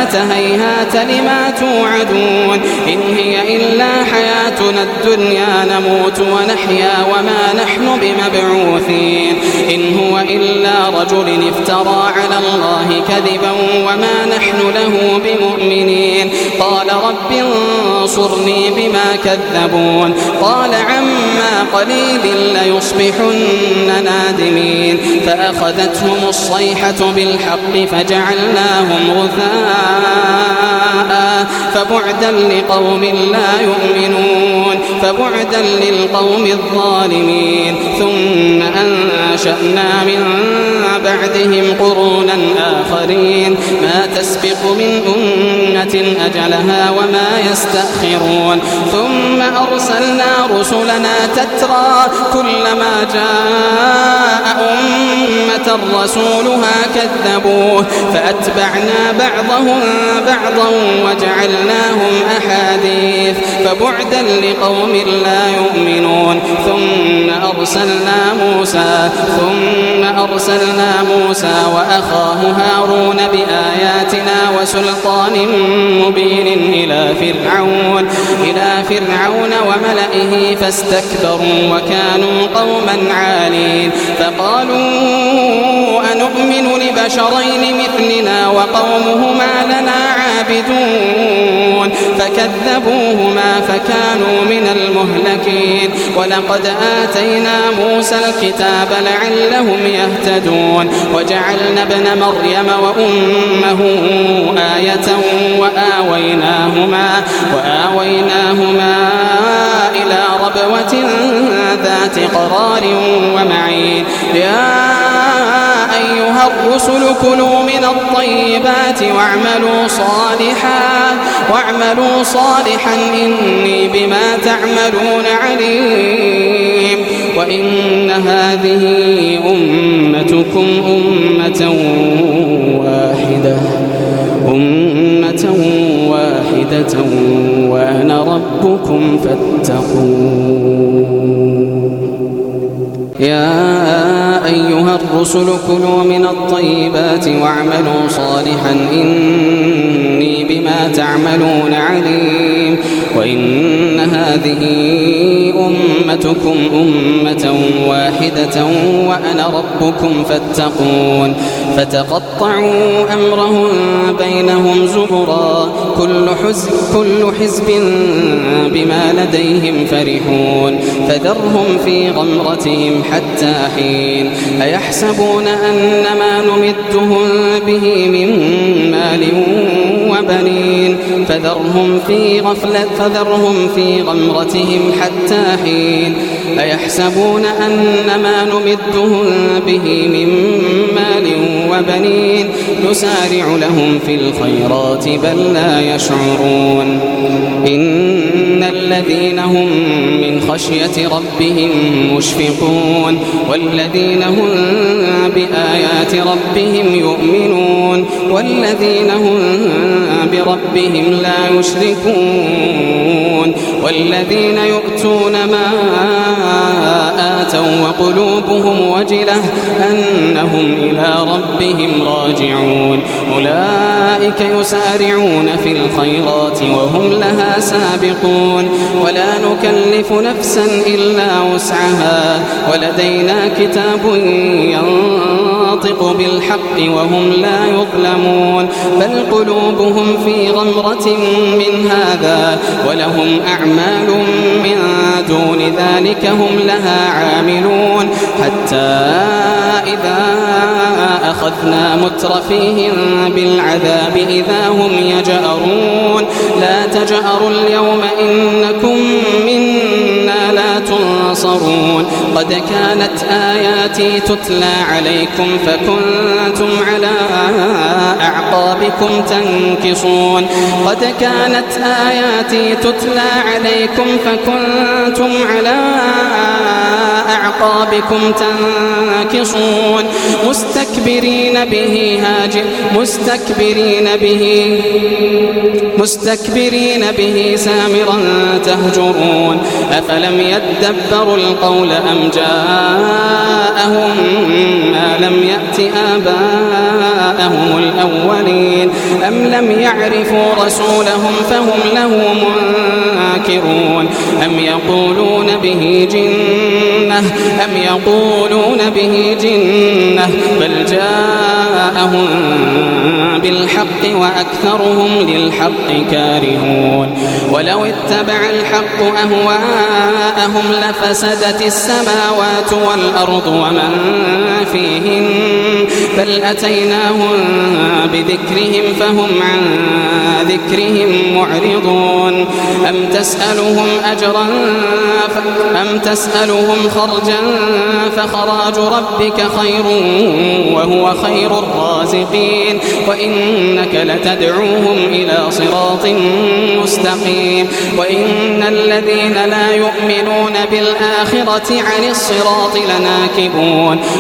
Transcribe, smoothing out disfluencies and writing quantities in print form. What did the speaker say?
هيهات هيهات لما توعدون إن هي إلا حياتنا الدنيا نموت ونحيا وما نحن بمبعوثين إن هو إلا رجل افترى على الله كذبا وما نحن له بمؤمنين قال رب انصرني بما كذبون قال عما قليل ليصبحن نادمين فأخذتهم الصيحة بالحق فجعلناهم غثاء فبعدا لقوم لا يؤمنون فبعدا للقوم الظالمين ثم أنشأنا من بعدهم قرونا آخرين ما تسبق من أمة أجلها وما يستأخرون ثم أرسلنا رسلنا تترى كلما جاء أمة رسولها كذبوه فأتبعنا بعضهم بعضا وجعلناهم أحاديث فبعدا لقوم لا يؤمنون ثم أرسلنا موسى وأخاه هارون بآياتنا وسلطان مبين إلى فرعون وملئه فاستكبروا وكانوا قوما عالين فقالوا أنؤمن لبشرين مثلنا وقومهما لنا عابدون فكذبوهما فكانوا من المهلكين ولقد آتينا موسى الكتاب لعلهم يهتدون وجعلنا ابن مريم وأمه آية وآويناهما إلى ربوة ذات قرار ومعين يا أيها الرسل كلوا من الطيبات واعملوا صالحا إني بما تعملون عليم وإن هذه أمتكم أمة واحدة وأنا ربكم فاتقون يا أيها الرسل كلوا من الطيبات واعملوا صالحا إني بما تعملون عليم وإن هذه أمتكم أمة واحدة وأنا ربكم فاتقون فتقطعوا أمرهم بينهم زبرا كل حزب بما لديهم فرحون فذرهم في غمرتهم حتى حين أيحسبون أن ما نمدهم به من مال وبنين فذرهم في غمرتهم حتى حين أيحسبون أن ما نمدهم به من مال وبنين نسارع لهم في الخيرات بل لا يشعرون إن الذين هم من خشية ربهم مشفقون والذين هم بآيات ربهم يؤمنون والذين هم بربهم لا يشركون والذين يؤتون ما آتوا وقلوبهم وجلة أنهم إلى ربهم راجعون أولئك يسارعون في الخيرات وهم لها سابقون ولا نكلف نفسا إلا وسعها ولدينا كتاب ينطق بالحق وهم لا يظلمون بل قلوبهم في غمرة من هذا ولهم أعمال من دون ذلك هم لها عاملون حتى إذا أخذنا مترفيهم بالعذاب إذا هم يجأرون لا تجأروا اليوم إنكم منا لا تنصرون قد كانت آياتي تتلى عليكم فكنتم على أعقابكم تنكصون قد كانت آياتي تتلى عليكم فكنتم على أعقابكم تنكصون مستكبرين به سامرا تهجرون أفلم يدبروا القول أم جاءهم ما لم يأت آباءهم الأولين أم لم يعرفوا رسولهم فهم له منكرون أم يقولون به جنة بل جاءهم بالحق وأكثرهم للحق كارهون ولو اتبع الحق أهواءهم لفسدت السماوات والأرض ومن فيهن بل أتيناهم بذكرهم فهم عن ذكرهم معرضون أم تسألهم خرجا فخراج ربك خير وهو خير الرازقين وإنك لتدعوهم إلى صراط مستقيم وإن الذين لا يؤمنون بالآخرة عن الصراط لناكبون